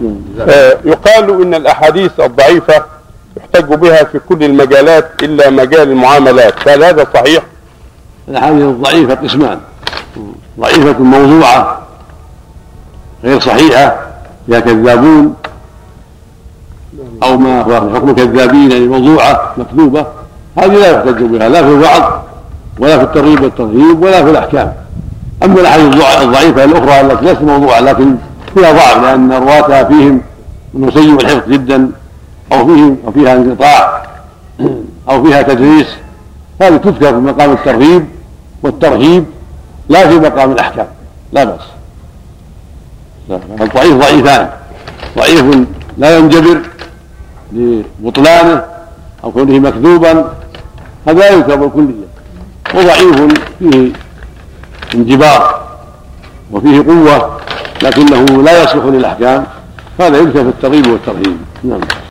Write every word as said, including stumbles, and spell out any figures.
آه يقال إن الأحاديث الضعيفة يحتج بها في كل المجالات إلا مجال المعاملات، هل هذا صحيح؟ الأحاديث الضعيفة قسمان: ضعيفة موضوعة غير صحيحة فيها كذابون، أو ما هو حكم كذابين يعني موضوعة مكذوبة، هذه لا يحتج بها لا في الوعظ ولا في الترغيب والترهيب ولا في الأحكام. أما الأحاديث الضعيفة الأخرى التي ليست موضوعة لكن فيها ضعف لأن رواتها فيهم من سيء الحفظ جدا، أو فيهم أو فيها انقطاع أو فيها تدريس، هذه تذكر في مقام الترغيب والترهيب لا في مقام الأحكام، لا بأس. فالضعيف ضعيفان: ضعيف لا ينجبر لبطلانه أو كونه مكذوبا، هذا لا يذكر بالكلية، وضعيف فيه انجبار وفيه قوة لكنه لا يصلح للأحكام، هذا يذكر في الترغيب والترهيب. نعم.